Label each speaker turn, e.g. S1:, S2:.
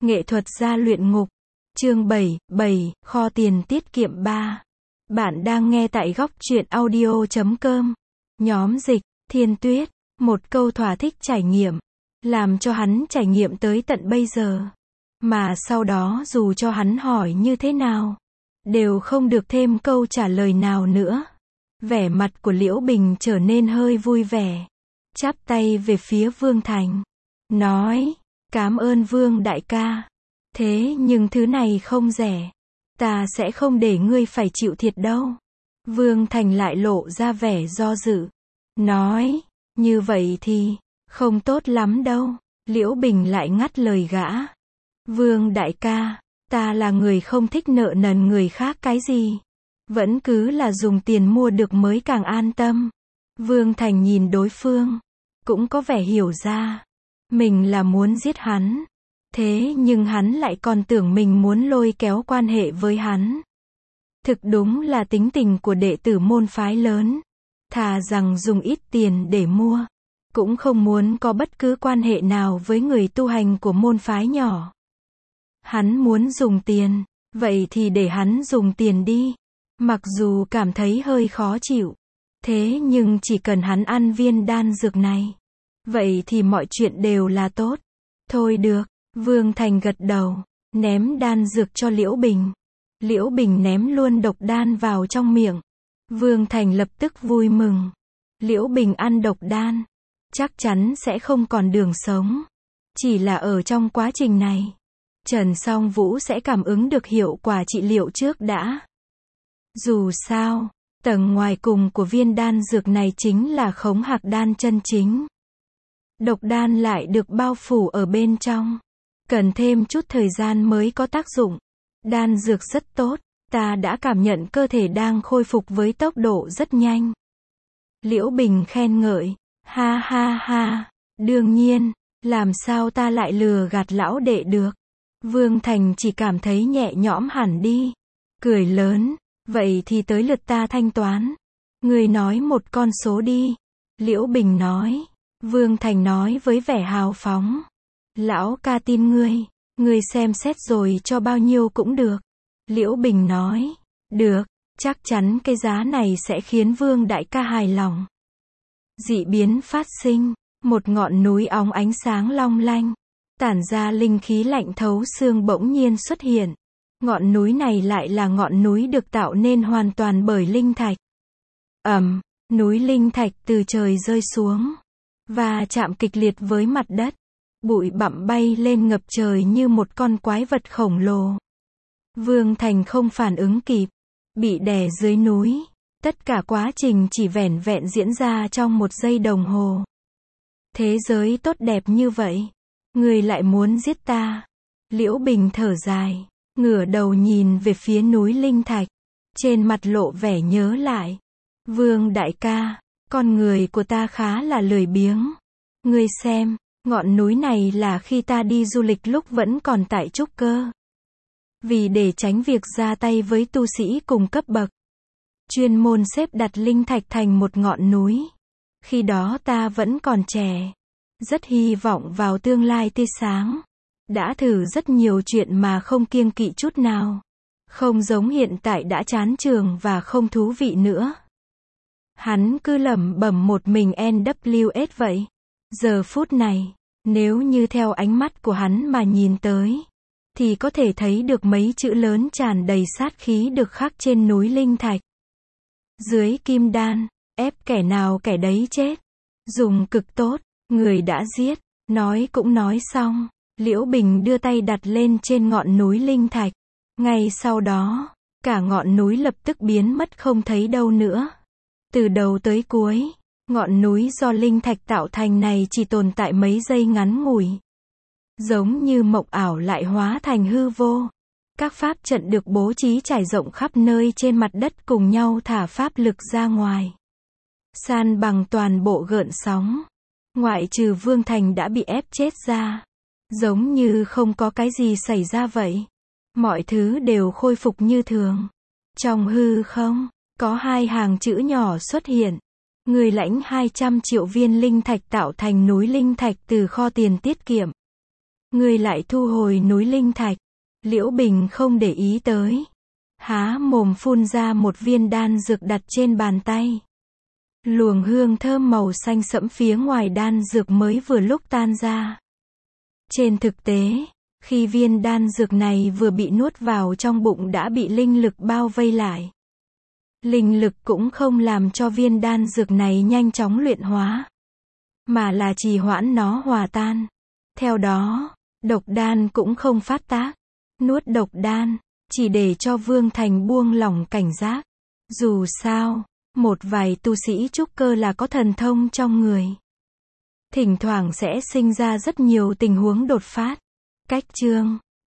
S1: Nghệ thuật gia luyện ngục. Chương 7, kho tiền tiết kiệm 3. Bạn đang nghe tại góc truyện audio.com. Nhóm dịch, Thiên Tuyết. Một câu thỏa thích trải nghiệm. Làm cho hắn trải nghiệm tới tận bây giờ. Mà sau đó dù cho hắn hỏi như thế nào, đều không được thêm câu trả lời nào nữa. Vẻ mặt của Liễu Bình trở nên hơi vui vẻ. Chắp tay về phía Vương Thành. Nói, cảm ơn Vương đại ca. Thế nhưng thứ này không rẻ. Ta sẽ không để ngươi phải chịu thiệt đâu. Vương Thành lại lộ ra vẻ do dự. Nói, như vậy thì, không tốt lắm đâu. Liễu Bình lại ngắt lời gã. Vương đại ca, ta là người không thích nợ nần người khác cái gì. Vẫn cứ là dùng tiền mua được mới càng an tâm. Vương Thành nhìn đối phương, cũng có vẻ hiểu ra. Mình là muốn giết hắn. Thế nhưng hắn lại còn tưởng mình muốn lôi kéo quan hệ với hắn. Thực đúng là tính tình của đệ tử môn phái lớn. Thà rằng dùng ít tiền để mua, cũng không muốn có bất cứ quan hệ nào với người tu hành của môn phái nhỏ. Hắn muốn dùng tiền, vậy thì để hắn dùng tiền đi. Mặc dù cảm thấy hơi khó chịu. Thế nhưng chỉ cần hắn ăn viên đan dược này, vậy thì mọi chuyện đều là tốt. Thôi được. Vương Thành gật đầu, ném đan dược cho Liễu Bình. Liễu Bình ném luôn độc đan vào trong miệng. Vương Thành lập tức vui mừng. Liễu Bình ăn độc đan, chắc chắn sẽ không còn đường sống. Chỉ là ở trong quá trình này, Trần Song Vũ sẽ cảm ứng được hiệu quả trị liệu trước đã. Dù sao, tầng ngoài cùng của viên đan dược này chính là khống hạc đan chân chính. Độc đan lại được bao phủ ở bên trong. Cần thêm chút thời gian mới có tác dụng. Đan dược rất tốt, ta đã cảm nhận cơ thể đang khôi phục với tốc độ rất nhanh. Liễu Bình khen ngợi. Ha ha ha, đương nhiên, làm sao ta lại lừa gạt lão đệ được. Vương Thành chỉ cảm thấy nhẹ nhõm hẳn đi. Cười lớn, vậy thì tới lượt ta thanh toán. Ngươi nói một con số đi. Liễu Bình nói. Vương Thành nói với vẻ hào phóng. Lão ca tin ngươi xem xét rồi cho bao nhiêu cũng được. Liễu Bình nói, được, chắc chắn cái giá này sẽ khiến Vương đại ca hài lòng. Dị biến phát sinh, một ngọn núi óng ánh sáng long lanh, tản ra linh khí lạnh thấu xương bỗng nhiên xuất hiện. Ngọn núi này lại là ngọn núi được tạo nên hoàn toàn bởi linh thạch. Núi linh thạch từ trời rơi xuống, và chạm kịch liệt với mặt đất. Bụi bặm bay lên ngập trời như một con quái vật khổng lồ. Vương Thành không phản ứng kịp, bị đè dưới núi. Tất cả quá trình chỉ vẻn vẹn diễn ra trong 1 giây đồng hồ. Thế giới tốt đẹp như vậy, ngươi lại muốn giết ta. Liễu Bình thở dài, ngửa đầu nhìn về phía núi linh thạch, trên mặt lộ vẻ nhớ lại. Vương đại ca, con người của ta khá là lười biếng. Ngươi xem, ngọn núi này là khi ta đi du lịch lúc vẫn còn tại trúc cơ. Vì để tránh việc ra tay với tu sĩ cùng cấp bậc, chuyên môn xếp đặt linh thạch thành một ngọn núi. Khi đó ta vẫn còn trẻ, rất hy vọng vào tương lai tươi sáng. Đã thử rất nhiều chuyện mà không kiêng kỵ chút nào. Không giống hiện tại đã chán chường và không thú vị nữa. Hắn cứ lẩm bẩm một mình NWS vậy. Giờ phút này, nếu như theo ánh mắt của hắn mà nhìn tới, thì có thể thấy được mấy chữ lớn tràn đầy sát khí được khắc trên núi linh thạch. Dưới kim đan, ép kẻ nào kẻ đấy chết. Dùng cực tốt, người đã giết. Nói cũng nói xong, Liễu Bình đưa tay đặt lên trên ngọn núi linh thạch. Ngay sau đó, cả ngọn núi lập tức biến mất không thấy đâu nữa. Từ đầu tới cuối, ngọn núi do linh thạch tạo thành này chỉ tồn tại mấy giây ngắn ngủi. Giống như mộng ảo lại hóa thành hư vô. Các pháp trận được bố trí trải rộng khắp nơi trên mặt đất cùng nhau thả pháp lực ra ngoài. San bằng toàn bộ gợn sóng. Ngoại trừ Vương Thành đã bị ép chết ra. Giống như không có cái gì xảy ra vậy. Mọi thứ đều khôi phục như thường. Trong hư không, có 2 hàng chữ nhỏ xuất hiện. Người lãnh 200 triệu viên linh thạch tạo thành núi linh thạch từ kho tiền tiết kiệm. Ngươi lại thu hồi núi linh thạch. Liễu Bình không để ý tới. Há mồm phun ra một viên đan dược đặt trên bàn tay. Luồng hương thơm màu xanh sẫm phía ngoài đan dược mới vừa lúc tan ra. Trên thực tế, khi viên đan dược này vừa bị nuốt vào trong bụng đã bị linh lực bao vây lại. Linh lực cũng không làm cho viên đan dược này nhanh chóng luyện hóa, mà là trì hoãn nó hòa tan. Theo đó, độc đan cũng không phát tác. Nuốt độc đan, chỉ để cho Vương Thành buông lỏng cảnh giác. Dù sao, một vài tu sĩ trúc cơ là có thần thông trong người. Thỉnh thoảng sẽ sinh ra rất nhiều tình huống đột phát. Cách chương